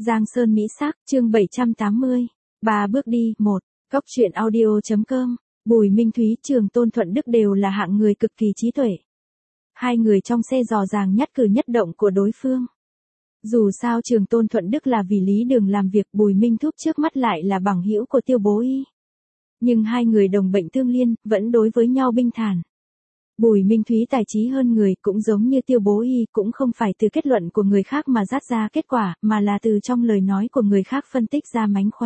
Giang Sơn Mỹ Sắc, chương 780. 3 bước đi, 1. Góc truyện audio.com. Bùi Minh Thúy, Trường Tôn Thuận Đức đều là hạng người cực kỳ trí tuệ. Hai người trong xe dò dàng nhất cử nhất động của đối phương. Dù sao Trường Tôn Thuận Đức là vì Lý Đường làm việc, Bùi Minh Thúc trước mắt lại là bằng hữu của Tiêu Bố Y. Nhưng hai người đồng bệnh tương liên, vẫn đối với nhau bình thản. Bùi Minh Thúy tài trí hơn người, cũng giống như Tiêu Bố Y, cũng không phải từ kết luận của người khác mà dắt ra kết quả, mà là từ trong lời nói của người khác phân tích ra mánh khóe.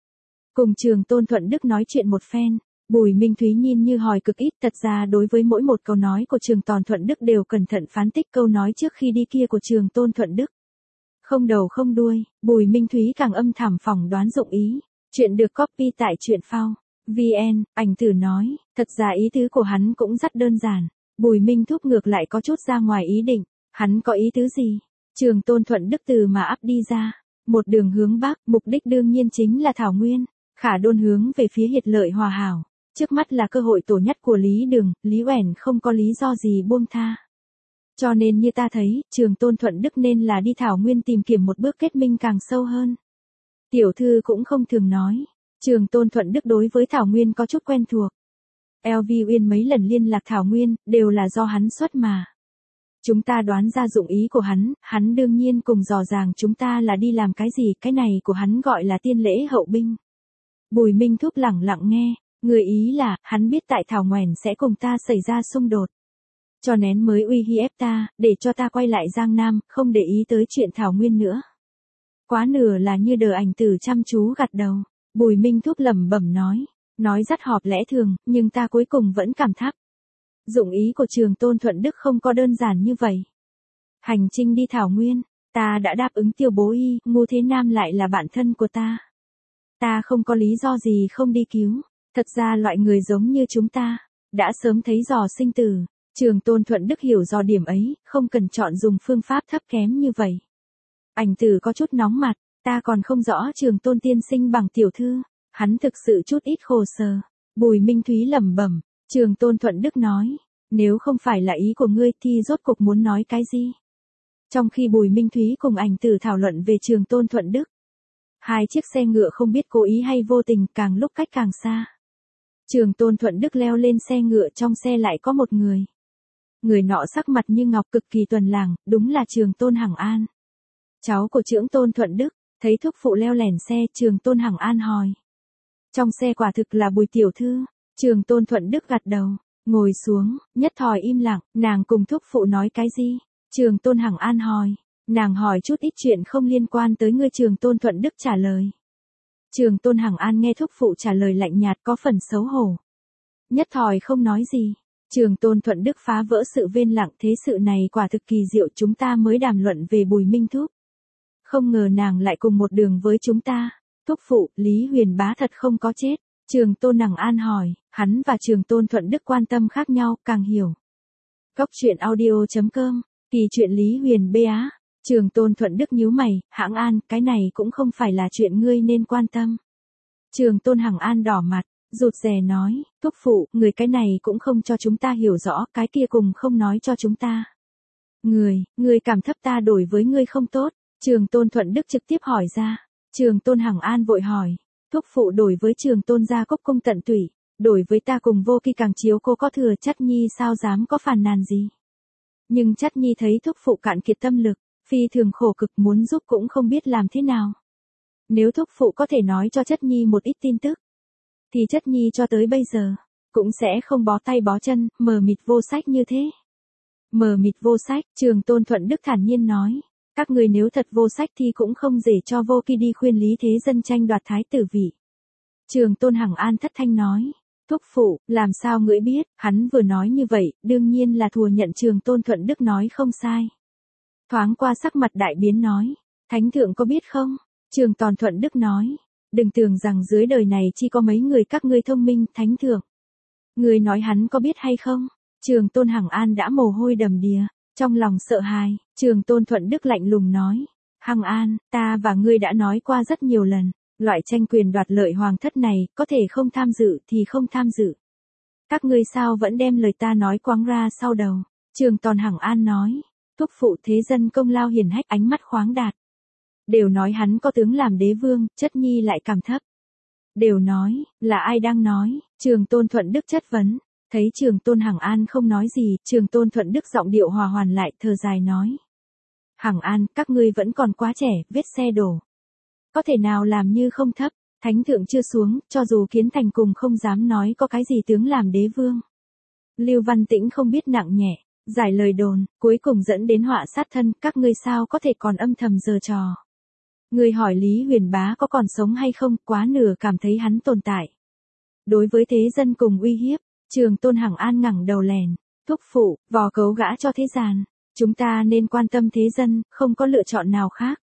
Cùng Trường Tôn Thuận Đức nói chuyện một phen, Bùi Minh Thúy nhìn như hỏi cực ít, thật ra đối với mỗi một câu nói của Trường Tôn Thuận Đức đều cẩn thận phán tích câu nói trước khi đi kia của Trường Tôn Thuận Đức. Không đầu không đuôi, Bùi Minh Thúy càng âm thầm phỏng đoán dụng ý. Chuyện được copy tại truyện phao VN, ảnh tử nói, thật ra ý tứ của hắn cũng rất đơn giản. Bùi Minh Thúc ngược lại có chút ra ngoài ý định. Hắn có ý tứ gì? Trường Tôn Thuận Đức từ mà ấp đi ra, một đường hướng bắc, mục đích đương nhiên chính là Thảo Nguyên. Khả đôn hướng về phía hiệp lợi hòa hảo. Trước mắt là cơ hội tổ nhất của Lý Đường, Lý Uẩn không có lý do gì buông tha. Cho nên như ta thấy, Trường Tôn Thuận Đức nên là đi Thảo Nguyên tìm kiếm một bước kết minh càng sâu hơn. Tiểu thư cũng không thường nói. Trường Tôn Thuận Đức đối với Thảo Nguyên có chút quen thuộc. LV Uyên mấy lần liên lạc Thảo Nguyên, đều là do hắn xuất mà. Chúng ta đoán ra dụng ý của hắn đương nhiên cùng dò dàng chúng ta là đi làm cái gì, cái này của hắn gọi là tiên lễ hậu binh. Bùi Minh Thúc lẳng lặng nghe, người ý là, hắn biết tại Thảo Nguyên sẽ cùng ta xảy ra xung đột. Cho nên mới uy hiếp ta, để cho ta quay lại Giang Nam, không để ý tới chuyện Thảo Nguyên nữa. Quá nửa là như đờ ảnh tử chăm chú gật đầu. Bùi Minh Thúc lẩm bẩm nói rất hợp lẽ thường, nhưng ta cuối cùng vẫn cảm thắc. Dụng ý của Trường Tôn Thuận Đức không có đơn giản như vậy. Hành trình đi Thảo Nguyên, ta đã đáp ứng Tiêu Bố Y, Ngô Thế Nam lại là bạn thân của ta. Ta không có lý do gì không đi cứu, thật ra loại người giống như chúng ta, đã sớm thấy dò sinh tử. Trường Tôn Thuận Đức hiểu do điểm ấy, không cần chọn dùng phương pháp thấp kém như vậy. Ảnh tử có chút nóng mặt, ta còn không rõ Trường Tôn tiên sinh bằng tiểu thư, hắn thực sự chút ít khổ sở. Bùi Minh Thúy lẩm bẩm, Trường Tôn Thuận Đức nói, nếu không phải là ý của ngươi thì rốt cục muốn nói cái gì? Trong khi Bùi Minh Thúy cùng ảnh tử thảo luận về Trường Tôn Thuận Đức, hai chiếc xe ngựa không biết cố ý hay vô tình càng lúc cách càng xa. Trường Tôn Thuận Đức leo lên xe ngựa, trong xe lại có một người. Người nọ sắc mặt như ngọc, cực kỳ tuần làng, đúng là Trường Tôn Hằng An. Cháu của Trưởng Tôn Thuận Đức, thấy thúc phụ leo lẻn xe, Trường Tôn Hằng An hỏi. Trong xe quả thực là Bùi tiểu thư. Trường Tôn Thuận Đức gật đầu, ngồi xuống, nhất thời im lặng, nàng cùng thúc phụ nói cái gì? Trường Tôn Hằng An hỏi. Nàng hỏi chút ít chuyện không liên quan tới ngươi. Trường Tôn Thuận Đức trả lời. Trường Tôn Hằng An nghe thúc phụ trả lời lạnh nhạt có phần xấu hổ. Nhất thời không nói gì. Trường Tôn Thuận Đức phá vỡ sự vên lặng, thế sự này quả thực kỳ diệu, chúng ta mới đàm luận về Bùi Minh Thúc. Không ngờ nàng lại cùng một đường với chúng ta. Thúc phụ, Lý Huyền Bá thật không có chết. Trường Tôn Hằng An hỏi, hắn và Trường Tôn Thuận Đức quan tâm khác nhau, càng hiểu. Góc truyện audio.com, kỳ chuyện Lý Huyền Bá. Trường Tôn Thuận Đức nhíu mày, Hằng An, cái này cũng không phải là chuyện ngươi nên quan tâm. Trường Tôn Hằng An đỏ mặt, rụt rè nói, thúc phụ, người cái này cũng không cho chúng ta hiểu rõ, cái kia cùng không nói cho chúng ta. Người cảm thấp ta đổi với ngươi không tốt. Trường Tôn Thuận Đức trực tiếp hỏi ra. Trường Tôn Hằng An vội hỏi, thúc phụ đổi với Trường Tôn gia cốc cung tận tủy, đổi với ta cùng vô kỳ càng chiếu cô có thừa, Chắt Nhi sao dám có phàn nàn gì. Nhưng Chắt Nhi thấy thúc phụ cạn kiệt tâm lực, phi thường khổ cực, muốn giúp cũng không biết làm thế nào. Nếu thúc phụ có thể nói cho Chắt Nhi một ít tin tức, thì Chắt Nhi cho tới bây giờ cũng sẽ không bó tay bó chân, mờ mịt vô sách như thế. Mờ mịt vô sách, Trường Tôn Thuận Đức thản nhiên nói. Các người nếu thật vô sách thì cũng không dễ cho vô kỳ đi khuyên Lý Thế Dân tranh đoạt thái tử vị. Trường Tôn Hằng An thất thanh nói. Thúc phụ, làm sao ngươi biết? Hắn vừa nói như vậy, đương nhiên là thừa nhận Trường Tôn Thuận Đức nói không sai. Thoáng qua sắc mặt đại biến nói. Thánh thượng có biết không? Trường Tôn Thuận Đức nói. Đừng tưởng rằng dưới đời này chỉ có mấy người các ngươi thông minh, thánh thượng. Ngươi nói hắn có biết hay không? Trường Tôn Hằng An đã mồ hôi đầm đìa. Trong lòng sợ hãi, Trường Tôn Thuận Đức lạnh lùng nói. Hằng An, ta và ngươi đã nói qua rất nhiều lần, loại tranh quyền đoạt lợi hoàng thất này, có thể không tham dự thì không tham dự. Các ngươi sao vẫn đem lời ta nói quăng ra sau đầu? Trường Tôn Hằng An nói. Thúc phụ thế dân công lao hiển hách, ánh mắt khoáng đạt. Đều nói hắn có tướng làm đế vương, chất nhi lại cảm thấp. Đều nói, là ai đang nói, Trường Tôn Thuận Đức chất vấn. Thấy Trường Tôn Hằng An không nói gì, Trường Tôn Thuận Đức giọng điệu hòa hoàn lại, thở dài nói. Hằng An, các ngươi vẫn còn quá trẻ, vết xe đổ. Có thể nào làm như không thấp, thánh thượng chưa xuống, cho dù Kiến Thành cùng không dám nói có cái gì tướng làm đế vương. Lưu Văn Tĩnh không biết nặng nhẹ, giải lời đồn, cuối cùng dẫn đến họa sát thân, các ngươi sao có thể còn âm thầm giở trò. Người hỏi Lý Huyền Bá có còn sống hay không, quá nửa cảm thấy hắn tồn tại. Đối với thế dân cùng uy hiếp, Trường Tôn Hằng An ngẩng đầu lèn, thúc phụ, vò cấu gã cho thế gian. Chúng ta nên quan tâm thế dân, không có lựa chọn nào khác.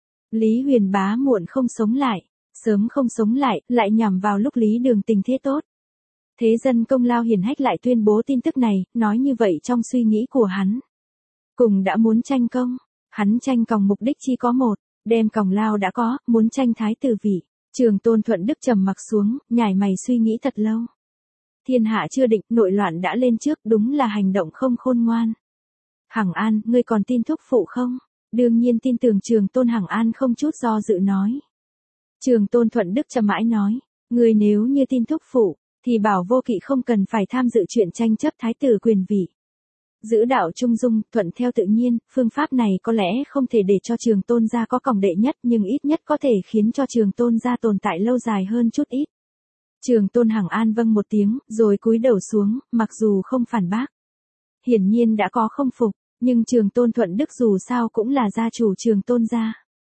Lý Huyền Bá muộn không sống lại, sớm không sống lại, lại nhằm vào lúc Lý Đường tình thế tốt. Thế dân công lao hiển hách lại tuyên bố tin tức này, nói như vậy trong suy nghĩ của hắn. Cùng đã muốn tranh công, hắn tranh còng mục đích chỉ có một, đem còng lao đã có, muốn tranh thái tử vị. Trường Tôn Thuận Đức trầm mặc xuống, nhảy mày suy nghĩ thật lâu. Thiên hạ chưa định, nội loạn đã lên trước, đúng là hành động không khôn ngoan. Hằng An, ngươi còn tin thúc phụ không? Đương nhiên tin tưởng. Trường Tôn Hằng An không chút do dự nói. Trường Tôn Thuận Đức trầm mãi nói, ngươi nếu như tin thúc phụ, thì bảo Vô Kỵ không cần phải tham dự chuyện tranh chấp thái tử quyền vị. Giữ đạo trung dung, thuận theo tự nhiên, phương pháp này có lẽ không thể để cho Trường Tôn gia có còng đệ nhất, nhưng ít nhất có thể khiến cho Trường Tôn gia tồn tại lâu dài hơn chút ít. Trường Tôn Hằng An vâng một tiếng, rồi cúi đầu xuống, mặc dù không phản bác. Hiển nhiên đã có không phục, nhưng Trường Tôn Thuận Đức dù sao cũng là gia chủ Trường Tôn gia.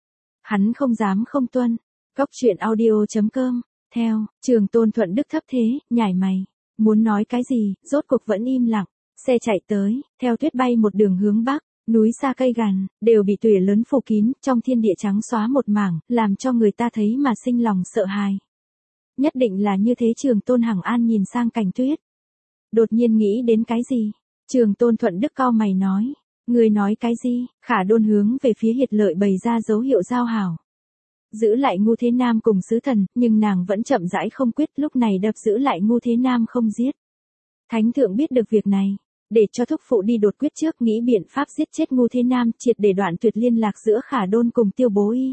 Hắn không dám không tuân. Cốc truyện audio.com. Theo, Trường Tôn Thuận Đức thấp thế, nhảy mày. Muốn nói cái gì, rốt cuộc vẫn im lặng. Xe chạy tới, theo tuyết bay một đường hướng bắc, núi xa cây gàn, đều bị tủi lớn phủ kín, trong thiên địa trắng xóa một mảng, làm cho người ta thấy mà sinh lòng sợ hãi. Nhất định là như thế. Trường Tôn Hằng An nhìn sang cảnh tuyết. Đột nhiên nghĩ đến cái gì? Trường Tôn Thuận Đức cau mày nói. Người nói cái gì? Khả Đôn hướng về phía Hiệt Lợi bày ra dấu hiệu giao hảo. Giữ lại Ngu Thế Nam cùng sứ thần, nhưng nàng vẫn chậm rãi không quyết, lúc này đập giữ lại Ngu Thế Nam không giết. Thánh thượng biết được việc này, để cho thúc phụ đi đột quyết trước, nghĩ biện pháp giết chết Ngu Thế Nam, triệt để đoạn tuyệt liên lạc giữa Khả Đôn cùng Tiêu Bố Y.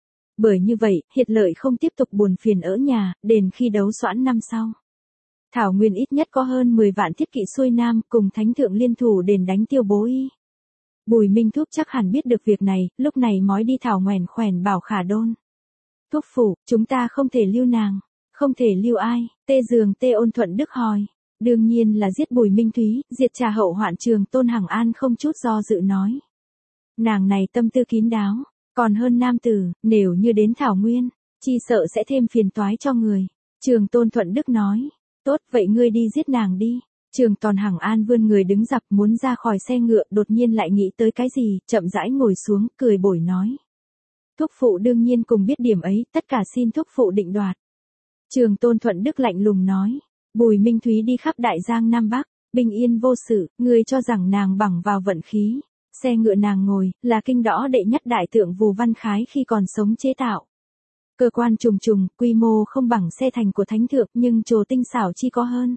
Bởi như vậy, Hiệt Lợi không tiếp tục buồn phiền ở nhà, đền khi đấu soãn năm sau. Thảo Nguyên ít nhất có hơn 10 vạn thiết kỵ xuôi nam, cùng thánh thượng liên thủ đền đánh Tiêu Bố Y. Bùi Minh Thúc chắc hẳn biết được việc này, lúc này mói đi thảo ngoèn khoèn bảo Khả Đôn. Thúc phụ, chúng ta không thể lưu nàng. Không thể lưu ai? Tê Dường Tê Ôn Thuận Đức hỏi. Đương nhiên là giết Bùi Minh Thúy, diệt trà hậu hoạn. Trường Tôn Hằng An không chút do dự nói. Nàng này tâm tư kín đáo, còn hơn nam tử, nếu như đến Thảo Nguyên, chi sợ sẽ thêm phiền toái cho người. Trường Tôn Thuận Đức nói. Tốt, vậy ngươi đi giết nàng đi. Trường Tôn Hằng An vươn người đứng dập muốn ra khỏi xe ngựa, đột nhiên lại nghĩ tới cái gì, chậm rãi ngồi xuống, cười bồi nói. Thúc phụ đương nhiên cùng biết điểm ấy, tất cả xin thúc phụ định đoạt. Trường Tôn Thuận Đức lạnh lùng nói. Bùi Minh Thúy đi khắp Đại Giang Nam Bắc, bình yên vô sự, ngươi cho rằng nàng bằng vào vận khí. Xe ngựa nàng ngồi, là kinh đõ đệ nhất đại tượng Vù Văn Khái khi còn sống chế tạo. Cơ quan trùng trùng, quy mô không bằng xe thành của thánh thượng, nhưng trồ tinh xảo chi có hơn.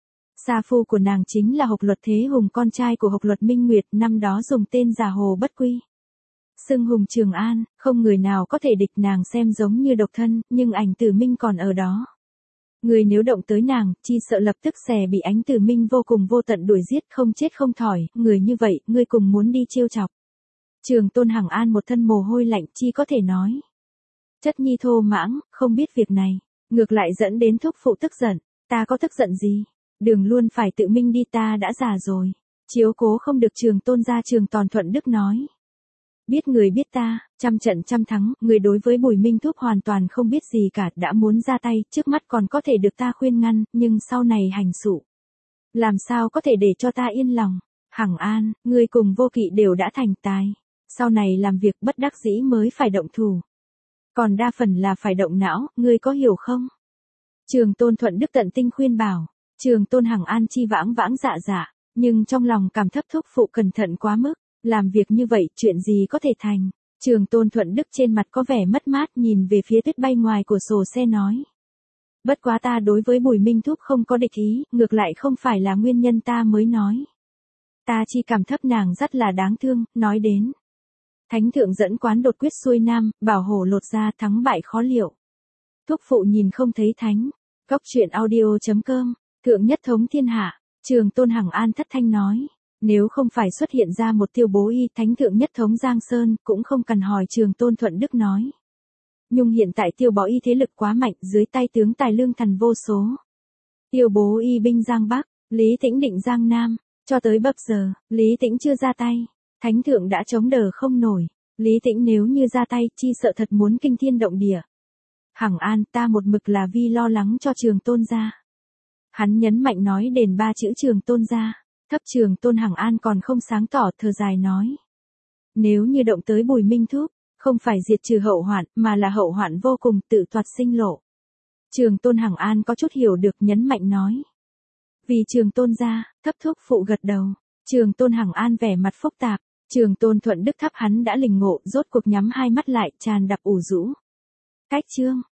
Sa phu của nàng chính là Hộc Luật Thế Hùng, con trai của Hộc Luật Minh Nguyệt, năm đó dùng tên giả Hồ Bất Quy. Xưng Hùng Trường An, không người nào có thể địch. Nàng xem giống như độc thân, nhưng ảnh Tử Minh còn ở đó. Người nếu động tới nàng, chi sợ lập tức sẽ bị ánh Tử Minh vô cùng vô tận đuổi giết, không chết không thỏi. Người như vậy, ngươi cùng muốn đi trêu chọc. Trường Tôn Hằng An một thân mồ hôi lạnh, chi có thể nói. Chất nhi thô mãng, không biết việc này, ngược lại dẫn đến thúc phụ tức giận. Ta có tức giận gì? Đường luôn phải tự mình đi, ta đã già rồi. Chiếu cố không được Trường Tôn gia. Trường Tôn Thuận Đức nói. Biết người biết ta, trăm trận trăm thắng, người đối với Bùi Minh Thúc hoàn toàn không biết gì cả, đã muốn ra tay, trước mắt còn có thể được ta khuyên ngăn, nhưng sau này hành sự. Làm sao có thể để cho ta yên lòng? Hằng An, ngươi cùng Vô Kỵ đều đã thành tài. Sau này làm việc bất đắc dĩ mới phải động thủ. Còn đa phần là phải động não, ngươi có hiểu không? Trường Tôn Thuận Đức tận tinh khuyên bảo. Trường Tôn Hằng An chi vãng vãng dạ dạ, nhưng trong lòng cảm thấp thúc phụ cẩn thận quá mức. Làm việc như vậy, chuyện gì có thể thành? Trường Tôn Thuận Đức trên mặt có vẻ mất mát, nhìn về phía tuyết bay ngoài của sổ xe nói. Bất quá ta đối với Bùi Minh Thúc không có địch ý, ngược lại không phải là nguyên nhân ta mới nói. Ta chỉ cảm thấp nàng rất là đáng thương, nói đến. Thánh thượng dẫn quán đột quyết xuôi nam, bảo hổ lột ra thắng bại khó liệu. Thúc phụ nhìn không thấy thánh. Góc truyện audio.com, thượng nhất thống thiên hạ, Trường Tôn Hằng An thất thanh nói. Nếu không phải xuất hiện ra một Tiêu Bố Y thánh thượng nhất thống Giang Sơn, cũng không cần hỏi Trường Tôn Thuận Đức nói. Nhưng hiện tại Tiêu Bó Y thế lực quá mạnh, dưới tay tướng tài lương thần vô số. Tiêu Bố Y binh Giang Bắc, Lý Tĩnh định Giang Nam, cho tới bập giờ, Lý Tĩnh chưa ra tay. Thánh thượng đã chống đỡ không nổi, Lý Tĩnh nếu như ra tay, chi sợ thật muốn kinh thiên động địa. Hằng An, ta một mực là vì lo lắng cho Trường Tôn gia. Hắn nhấn mạnh nói đền 3 chữ Trường Tôn gia. Thấp Trường Tôn Hằng An còn không sáng tỏ, thở dài nói. Nếu như động tới Bùi Minh Thúc, không phải diệt trừ hậu hoạn, mà là hậu hoạn vô cùng tự toạt sinh lộ. Trường Tôn Hằng An có chút hiểu được, nhấn mạnh nói. Vì Trường Tôn gia, thấp thúc phụ gật đầu. Trường Tôn Hằng An vẻ mặt phức tạp. Trường Tôn Thuận Đức thấp hắn đã lình ngộ, rốt cuộc nhắm hai mắt lại, tràn đập ủ rũ. Cách chương.